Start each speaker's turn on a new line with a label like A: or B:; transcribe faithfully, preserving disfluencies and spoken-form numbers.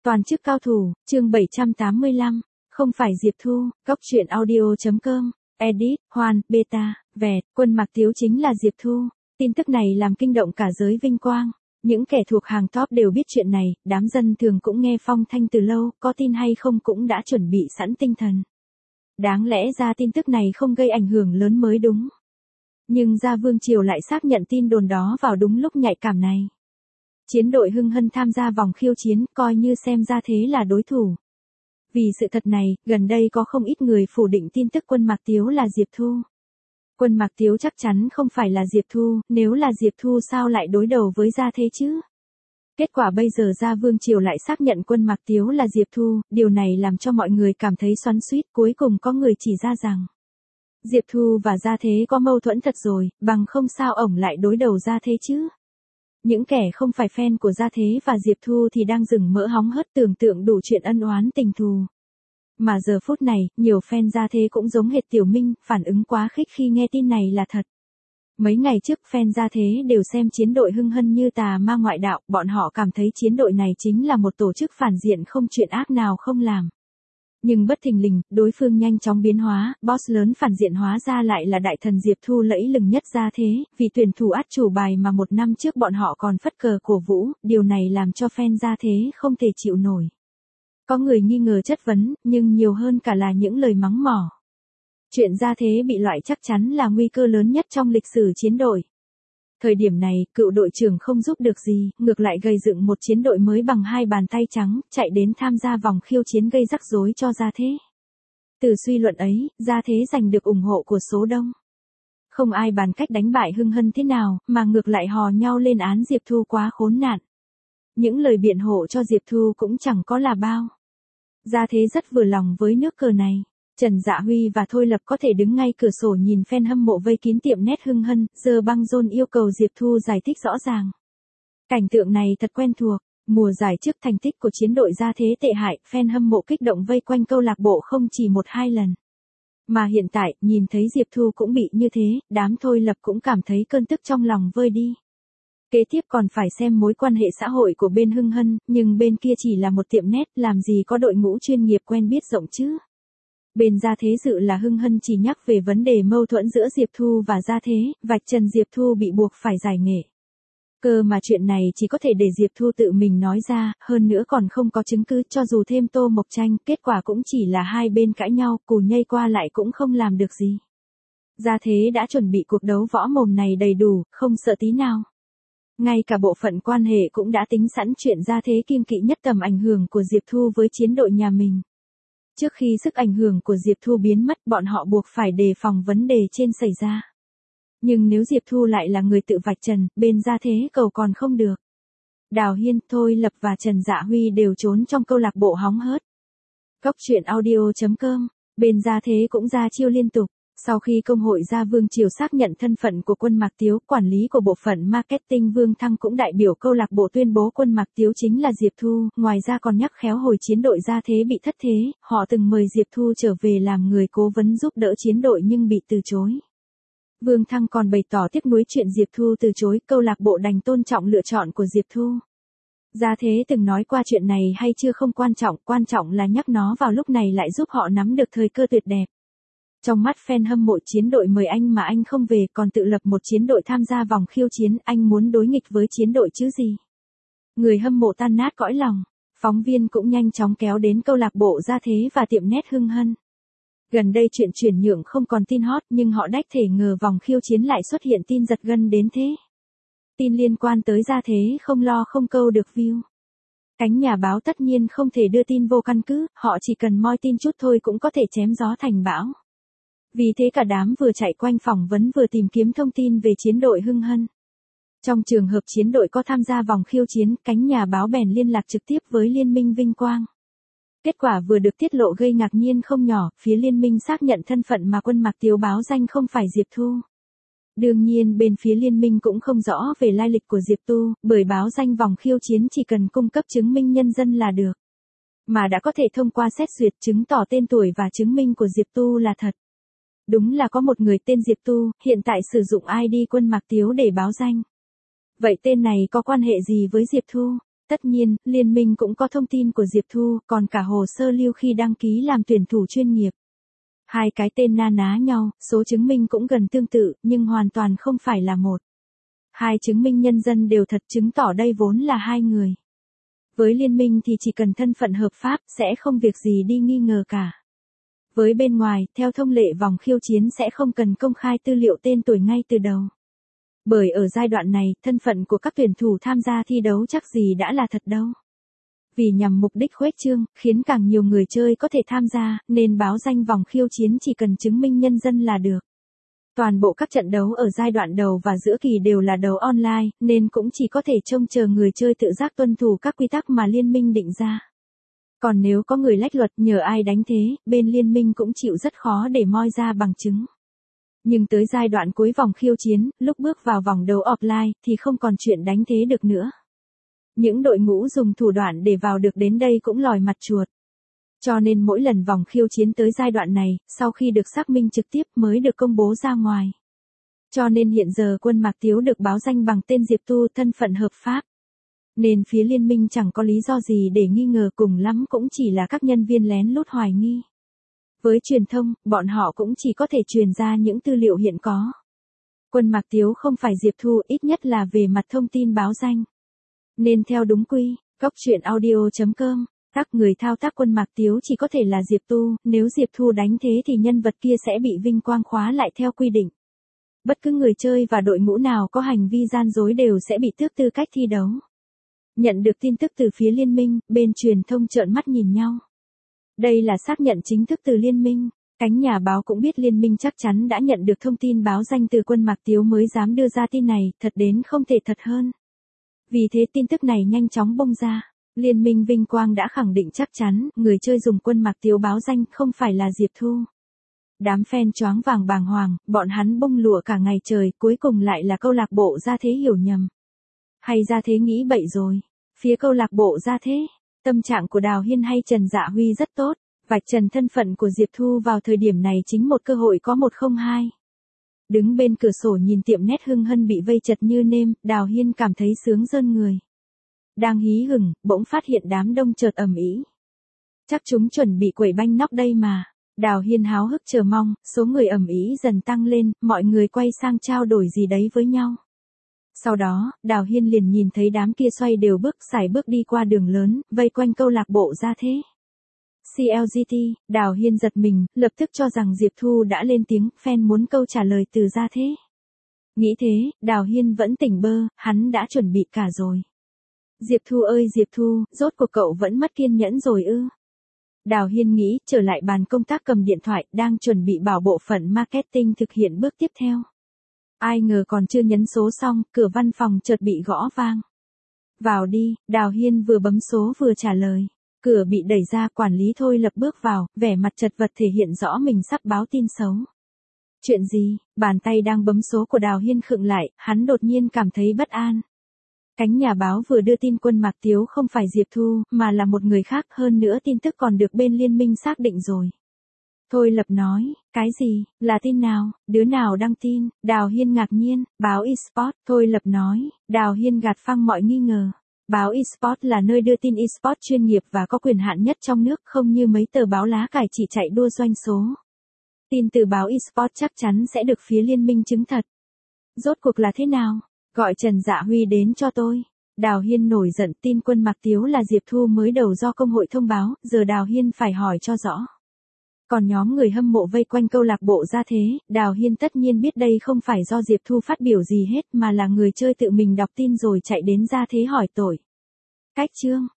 A: Toàn chức cao thủ, chương bảy trăm tám mươi lăm, không phải Diệp Thu, góc truyện audio.com, edit, Hoan, beta, vẹt, Quân Mạc Tiếu chính là Diệp Thu. Tin tức này làm kinh động cả giới vinh quang. Những kẻ thuộc hàng top đều biết chuyện này, đám dân thường cũng nghe phong thanh từ lâu, có tin hay không cũng đã chuẩn bị sẵn tinh thần. Đáng lẽ ra tin tức này không gây ảnh hưởng lớn mới đúng. Nhưng Gia Vương Triều lại xác nhận tin đồn đó vào đúng lúc nhạy cảm này. Chiến đội Hưng Hân tham gia vòng khiêu chiến, coi như xem ra thế là đối thủ. Vì sự thật này, gần đây có không ít người phủ định tin tức Quân Mạc Tiếu là Diệp Thu. Quân Mạc Tiếu chắc chắn không phải là Diệp Thu, nếu là Diệp Thu sao lại đối đầu với Gia Thế chứ? Kết quả bây giờ Gia Vương Triều lại xác nhận Quân Mạc Tiếu là Diệp Thu, điều này làm cho mọi người cảm thấy xoắn xuýt, cuối cùng có người chỉ ra rằng Diệp Thu và Gia Thế có mâu thuẫn thật rồi, bằng không sao ổng lại đối đầu Gia Thế chứ? Những kẻ không phải fan của Gia Thế và Diệp Thu thì đang dừng mỡ hóng hớt tưởng tượng đủ chuyện ân oán tình thù. Mà giờ phút này, nhiều fan Gia Thế cũng giống hệt Tiểu Minh, phản ứng quá khích khi nghe tin này là thật. Mấy ngày trước fan Gia Thế đều xem chiến đội Hưng Hân như tà ma ngoại đạo, bọn họ cảm thấy chiến đội này chính là một tổ chức phản diện không chuyện ác nào không làm. Nhưng bất thình lình, đối phương nhanh chóng biến hóa, boss lớn phản diện hóa ra lại là đại thần Diệp Thu lẫy lừng nhất Gia Thế, vì tuyển thủ át chủ bài mà một năm trước bọn họ còn phất cờ cổ vũ, điều này làm cho fan Gia Thế không thể chịu nổi. Có người nghi ngờ chất vấn, nhưng nhiều hơn cả là những lời mắng mỏ. Chuyện Gia Thế bị loại chắc chắn là nguy cơ lớn nhất trong lịch sử chiến đội. Thời điểm này, cựu đội trưởng không giúp được gì, ngược lại gây dựng một chiến đội mới bằng hai bàn tay trắng, chạy đến tham gia vòng khiêu chiến gây rắc rối cho Gia Thế. Từ suy luận ấy, Gia Thế giành được ủng hộ của số đông. Không ai bàn cách đánh bại Hưng Hân thế nào, mà ngược lại hò nhau lên án Diệp Thu quá khốn nạn. Những lời biện hộ cho Diệp Thu cũng chẳng có là bao. Gia Thế rất vừa lòng với nước cờ này. Trần Dạ Huy và Thôi Lập có thể đứng ngay cửa sổ nhìn fan hâm mộ vây kín tiệm nét Hưng Hân, giờ băng rôn yêu cầu Diệp Thu giải thích rõ ràng. Cảnh tượng này thật quen thuộc, mùa giải trước thành tích của chiến đội Gia Thế tệ hại, fan hâm mộ kích động vây quanh câu lạc bộ không chỉ một hai lần. Mà hiện tại, nhìn thấy Diệp Thu cũng bị như thế, đám Thôi Lập cũng cảm thấy cơn tức trong lòng vơi đi. Kế tiếp còn phải xem mối quan hệ xã hội của bên Hưng Hân, nhưng bên kia chỉ là một tiệm nét, làm gì có đội ngũ chuyên nghiệp quen biết rộng chứ. Bên Gia Thế dự là Hưng Hân chỉ nhắc về vấn đề mâu thuẫn giữa Diệp Thu và Gia Thế, vạch trần Diệp Thu bị buộc phải giải nghệ. Cơ mà chuyện này chỉ có thể để Diệp Thu tự mình nói ra, hơn nữa còn không có chứng cứ, cho dù thêm tô mộc tranh, kết quả cũng chỉ là hai bên cãi nhau, cù nhây qua lại cũng không làm được gì. Gia Thế đã chuẩn bị cuộc đấu võ mồm này đầy đủ, không sợ tí nào. Ngay cả bộ phận quan hệ cũng đã tính sẵn chuyện Gia Thế kiêng kỵ nhất tầm ảnh hưởng của Diệp Thu với chiến đội nhà mình. Trước khi sức ảnh hưởng của Diệp Thu biến mất, bọn họ buộc phải đề phòng vấn đề trên xảy ra. Nhưng nếu Diệp Thu lại là người tự vạch trần, bên Gia Thế cầu còn không được. Đào Hiên, Thôi Lập và Trần Dạ Huy đều trốn trong câu lạc bộ hóng hớt. Góc truyện audio.com, bên Gia Thế cũng ra chiêu liên tục. Sau khi công hội Gia Vương Triều xác nhận thân phận của Quân Mạc Tiếu, quản lý của bộ phận marketing Vương Thăng cũng đại biểu câu lạc bộ tuyên bố Quân Mạc Tiếu chính là Diệp Thu, ngoài ra còn nhắc khéo hồi chiến đội Gia Thế bị thất thế, họ từng mời Diệp Thu trở về làm người cố vấn giúp đỡ chiến đội nhưng bị từ chối. Vương Thăng còn bày tỏ tiếc nuối chuyện Diệp Thu từ chối, câu lạc bộ đành tôn trọng lựa chọn của Diệp Thu. Gia Thế từng nói qua chuyện này hay chưa không quan trọng, quan trọng là nhắc nó vào lúc này lại giúp họ nắm được thời cơ tuyệt đẹp. Trong mắt fan hâm mộ chiến đội mời anh mà anh không về, còn tự lập một chiến đội tham gia vòng khiêu chiến, anh muốn đối nghịch với chiến đội chứ gì. Người hâm mộ tan nát cõi lòng, phóng viên cũng nhanh chóng kéo đến câu lạc bộ Gia Thế và tiệm nét Hưng Hân. Gần đây chuyện chuyển nhượng không còn tin hot, nhưng họ đách thể ngờ vòng khiêu chiến lại xuất hiện tin giật gân đến thế. Tin liên quan tới Gia Thế không lo không câu được view. Cánh nhà báo tất nhiên không thể đưa tin vô căn cứ, họ chỉ cần moi tin chút thôi cũng có thể chém gió thành bão. Vì thế cả đám vừa chạy quanh phỏng vấn vừa tìm kiếm thông tin về chiến đội Hưng Hân. Trong trường hợp chiến đội có tham gia vòng khiêu chiến, cánh nhà báo bèn liên lạc trực tiếp với Liên minh Vinh Quang. Kết quả vừa được tiết lộ gây ngạc nhiên không nhỏ, phía Liên minh xác nhận thân phận mà Quân Mạc Tiếu báo danh không phải Diệp Thu. Đương nhiên bên phía Liên minh cũng không rõ về lai lịch của Diệp Thu, bởi báo danh vòng khiêu chiến chỉ cần cung cấp chứng minh nhân dân là được. Mà đã có thể thông qua xét duyệt chứng tỏ tên tuổi và chứng minh của Diệp Thu là thật. Đúng là có một người tên Diệp Tu, hiện tại sử dụng i đê Quân Mạc Tiếu để báo danh. Vậy tên này có quan hệ gì với Diệp Thu? Tất nhiên, liên minh cũng có thông tin của Diệp Thu, còn cả hồ sơ lưu khi đăng ký làm tuyển thủ chuyên nghiệp. Hai cái tên na ná nhau, số chứng minh cũng gần tương tự, nhưng hoàn toàn không phải là một. Hai chứng minh nhân dân đều thật, chứng tỏ đây vốn là hai người. Với liên minh thì chỉ cần thân phận hợp pháp, sẽ không việc gì đi nghi ngờ cả. Với bên ngoài, theo thông lệ vòng khiêu chiến sẽ không cần công khai tư liệu tên tuổi ngay từ đầu. Bởi ở giai đoạn này, thân phận của các tuyển thủ tham gia thi đấu chắc gì đã là thật đâu. Vì nhằm mục đích khuếch trương, khiến càng nhiều người chơi có thể tham gia, nên báo danh vòng khiêu chiến chỉ cần chứng minh nhân dân là được. Toàn bộ các trận đấu ở giai đoạn đầu và giữa kỳ đều là đấu online, nên cũng chỉ có thể trông chờ người chơi tự giác tuân thủ các quy tắc mà liên minh định ra. Còn nếu có người lách luật nhờ ai đánh thế, bên liên minh cũng chịu rất khó để moi ra bằng chứng. Nhưng tới giai đoạn cuối vòng khiêu chiến, lúc bước vào vòng đấu offline, thì không còn chuyện đánh thế được nữa. Những đội ngũ dùng thủ đoạn để vào được đến đây cũng lòi mặt chuột. Cho nên mỗi lần vòng khiêu chiến tới giai đoạn này, sau khi được xác minh trực tiếp mới được công bố ra ngoài. Cho nên hiện giờ Quân Mạc Tiếu được báo danh bằng tên Diệp Thu, thân phận hợp pháp. Nên phía liên minh chẳng có lý do gì để nghi ngờ, cùng lắm cũng chỉ là các nhân viên lén lút hoài nghi. Với truyền thông, bọn họ cũng chỉ có thể truyền ra những tư liệu hiện có. Quân Mạc Tiếu không phải Diệp Thu, ít nhất là về mặt thông tin báo danh. Nên theo đúng quy, góc truyện audio chấm com, các người thao tác Quân Mạc Tiếu chỉ có thể là Diệp Thu, nếu Diệp Thu đánh thế thì nhân vật kia sẽ bị vinh quang khóa lại theo quy định. Bất cứ người chơi và đội ngũ nào có hành vi gian dối đều sẽ bị tước tư cách thi đấu. Nhận được tin tức từ phía liên minh, bên truyền thông trợn mắt nhìn nhau. Đây là xác nhận chính thức từ liên minh. Cánh nhà báo cũng biết liên minh chắc chắn đã nhận được thông tin báo danh từ Quân Mạc Tiếu mới dám đưa ra tin này, thật đến không thể thật hơn. Vì thế tin tức này nhanh chóng bung ra. Liên minh vinh quang đã khẳng định chắc chắn, người chơi dùng Quân Mạc Tiếu báo danh không phải là Diệp Thu. Đám fan choáng vàng bàng hoàng, bọn hắn bông lụa cả ngày trời, cuối cùng lại là câu lạc bộ Gia Thế hiểu nhầm. Hay Gia Thế nghĩ bậy rồi. Phía câu lạc bộ Gia Thế, tâm trạng của Đào Hiên hay Trần Dạ Huy rất tốt, vạch trần thân phận của Diệp Thu vào thời điểm này chính một cơ hội có một không hai. Đứng bên cửa sổ nhìn tiệm nét Hưng Hân bị vây chật như nêm, Đào Hiên cảm thấy sướng rơn người. Đang hí hửng, bỗng phát hiện đám đông chợt ầm ĩ. Chắc chúng chuẩn bị quẩy banh nóc đây mà. Đào Hiên háo hức chờ mong, số người ầm ĩ dần tăng lên, mọi người quay sang trao đổi gì đấy với nhau. Sau đó, Đào Hiên liền nhìn thấy đám kia xoay đều bước sải bước đi qua đường lớn, vây quanh câu lạc bộ Gia Thế. xê lờ giê tê, Đào Hiên giật mình, lập tức cho rằng Diệp Thu đã lên tiếng, fan muốn câu trả lời từ Gia Thế. Nghĩ thế, Đào Hiên vẫn tỉnh bơ, hắn đã chuẩn bị cả rồi. Diệp Thu ơi Diệp Thu, rốt cuộc cậu vẫn mất kiên nhẫn rồi ư? Đào Hiên nghĩ, trở lại bàn công tác cầm điện thoại, đang chuẩn bị bảo bộ phận marketing thực hiện bước tiếp theo. Ai ngờ còn chưa nhấn số xong, cửa văn phòng chợt bị gõ vang. Vào đi, Đào Hiên vừa bấm số vừa trả lời. Cửa bị đẩy ra, quản lý Thôi Lập bước vào, vẻ mặt chật vật thể hiện rõ mình sắp báo tin xấu. Chuyện gì? Bàn tay đang bấm số của Đào Hiên khựng lại, hắn đột nhiên cảm thấy bất an. Cánh nhà báo vừa đưa tin Quân Mạc Tiếu không phải Diệp Thu, mà là một người khác, hơn nữa tin tức còn được bên liên minh xác định rồi. Thôi Lập nói, cái gì, là tin nào, đứa nào đăng tin? Đào Hiên ngạc nhiên, báo eSport. Thôi Lập nói, Đào Hiên gạt phăng mọi nghi ngờ. Báo eSport là nơi đưa tin eSport chuyên nghiệp và có quyền hạn nhất trong nước, không như mấy tờ báo lá cải chỉ chạy đua doanh số. Tin từ báo eSport chắc chắn sẽ được phía liên minh chứng thật. Rốt cuộc là thế nào? Gọi Trần Dạ Huy đến cho tôi. Đào Hiên nổi giận, tin Quân Mạc Tiếu là Diệp Thu mới đầu do công hội thông báo, giờ Đào Hiên phải hỏi cho rõ. Còn nhóm người hâm mộ vây quanh câu lạc bộ Gia Thế, Đào Hiên tất nhiên biết đây không phải do Diệp Thu phát biểu gì hết mà là người chơi tự mình đọc tin rồi chạy đến Gia Thế hỏi tội. Cách chương